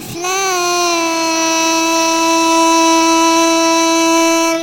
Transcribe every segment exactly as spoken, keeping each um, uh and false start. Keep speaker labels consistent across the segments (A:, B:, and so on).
A: ألف لام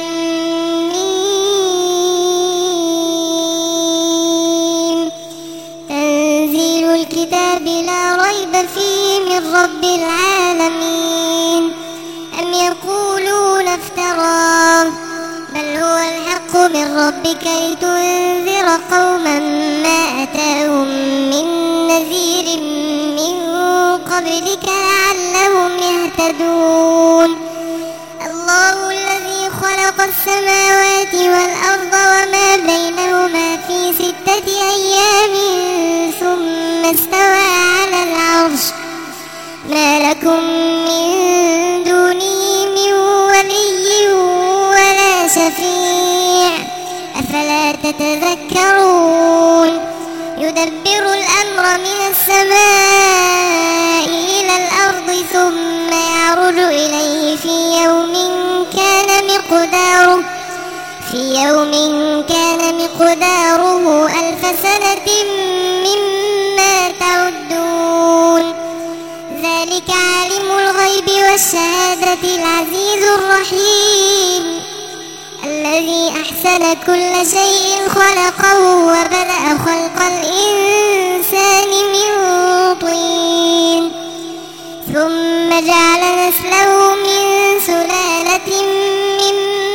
A: ميم تنزيل الكتاب لا ريب فيه من رب العالمين أم يقولون افتراه بل هو الحق من ربك لتنذر قوما ما أتاهم من نذير من قبلك لعلهم يهتدون الله الذي خلق السماوات والأرض وما بينهما في ستة أيام ثم استوى على العرش ما لكم من دونه من ولي ولا شفيع أفلا تتذكرون يدبر الأمر من السماء إلى الأرض ثم يعرج إليه في يوم كان مقداره في يوم كان مقداره ألف سنة مما تعدون ذلك عالم الغيب والشهادة العزيز الرحيم الذي أحسن كل شيء خلقه وبدأ خلق الإنسان من طين ثم جعل نسله من سلالة من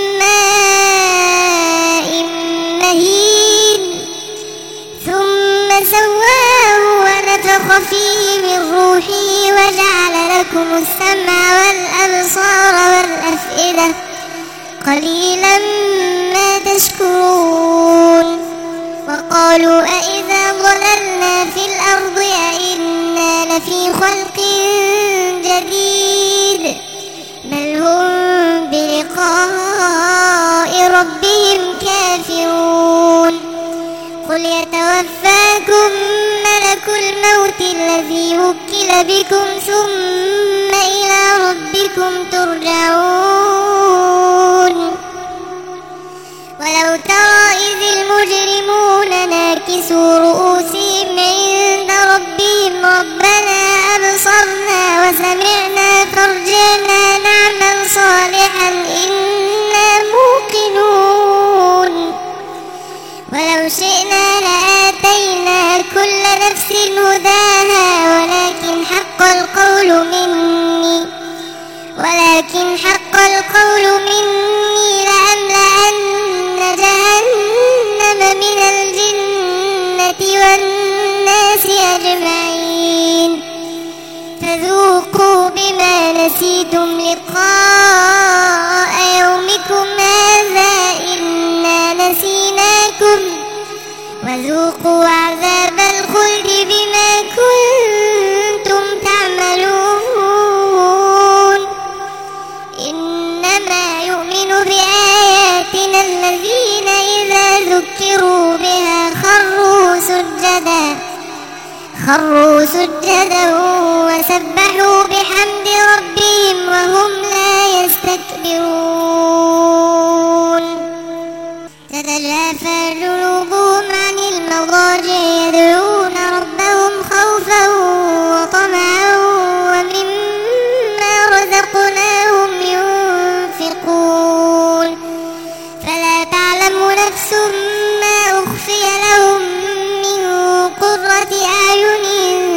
A: ماء مهين ثم سواه ونفخ فيه من روحه وجعل لكم السمع والأبصار والأفئدة قليلا ما تشكرون وقالوا أئذا ضللنا في الأرض أئنا لفي خلق جديد بل هم بلقاء ربهم كافرون قل يتوفاكم ملك الموت الذي وكل بكم ثم إلى ربكم ترجعون ولو ترى إذ المجرمون ناكسوا رؤوسهم عند ربهم ربنا أبصرنا وسمعنا فارجعنا نعمل صالحا إنا موقنون ولو شئنا لآتينا كل نفس هداها ولكن حق القول مني ولكن حق القول مني لأملأن جهنم من الجنة والناس أجمعين فذوقوا بما نسيتم لقاء يومكم هذا إنا نسيناكم وذوقوا عذاب الخلد بما كنتم تعملون إنما يؤمن بآياتنا الذين إذا ذكروا بها خروا سجدا خروا سجدا وسبحوا بحمد ربهم وهم لا يستكبرون تتجافى جنوبهم عن المضاجع يدعون ربهم خوفا وطمعا ومما رزقناهم ينفقون فلا تعلم نفس ما أخفي لهم من قرة أعين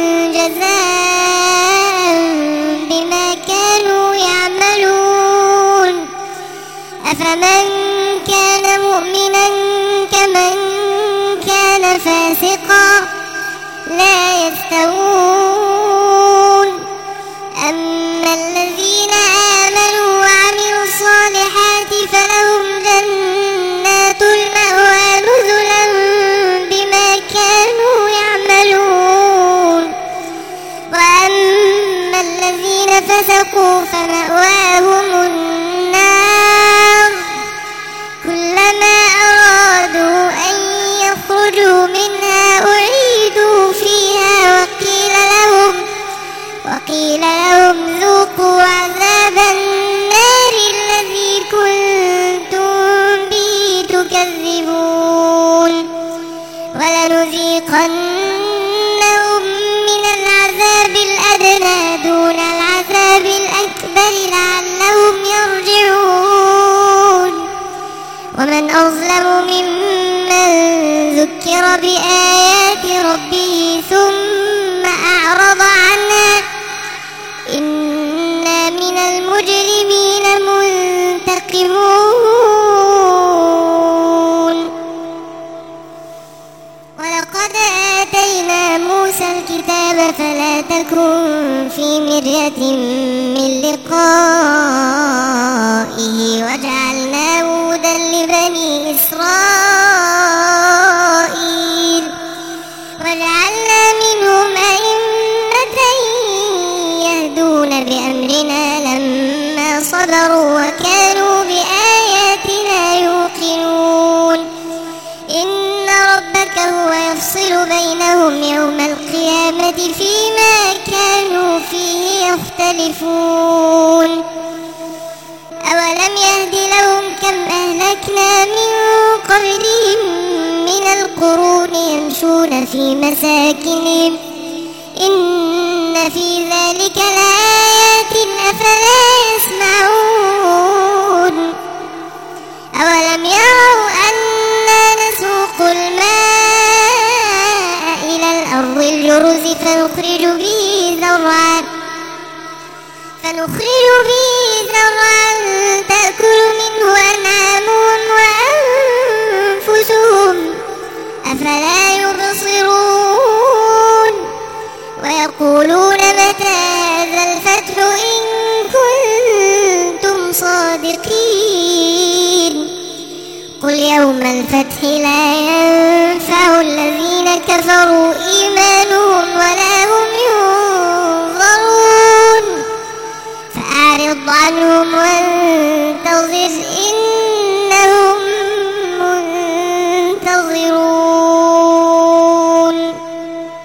A: جزاء بما كانوا يعملون أفمن كان مؤمنا كمن كان فاسقا لا يستوون أما الذين آمنوا وعملوا الصالحات فلهم جنات المأوى نزلا بما كانوا يعملون وأما الذين فسقوا فمأواهم النار كلما أرادوا أن يخرجوا منها أعيدوا فيها وقيل لهم وقيل لهم ذوقوا عذاب النار الذي كنتم به تكذبون ولنذيقنهم من العذاب الأدنى دون العذاب أظلم ممن ذكر بآيات ربه ثم أعرض عنها إنا من المجرمين منتقمون. ولقد آتينا موسى الكتاب فلا تكن في مرية من لقائه وجعلناه هدى لبني إسرائيل وجعلنا منهم أئمة يهدون بأمرنا لما صبروا وكانوا بآياتنا يوقنون. إن ربك هو يفصل بينهم يوم القيامة فيما كانوا فيه يختلفون. أولم يهد لهم كم أهلكنا من قبلهم من القرون يمشون في مساكنهم إن في ذلك لآيات أفلا يسمعون. أولم يروا أنا نسوق الماء إلى الأرض الجرز فنخرج به زرعا فنخرج به زرعا تأكل منه أنعامهم وأنفسهم أفلا يبصرون. ويقولون متى هذا الفتح إن كنتم صادقين قل يوم الفتح لا ينفع الذين كفروا إيمانهم ولا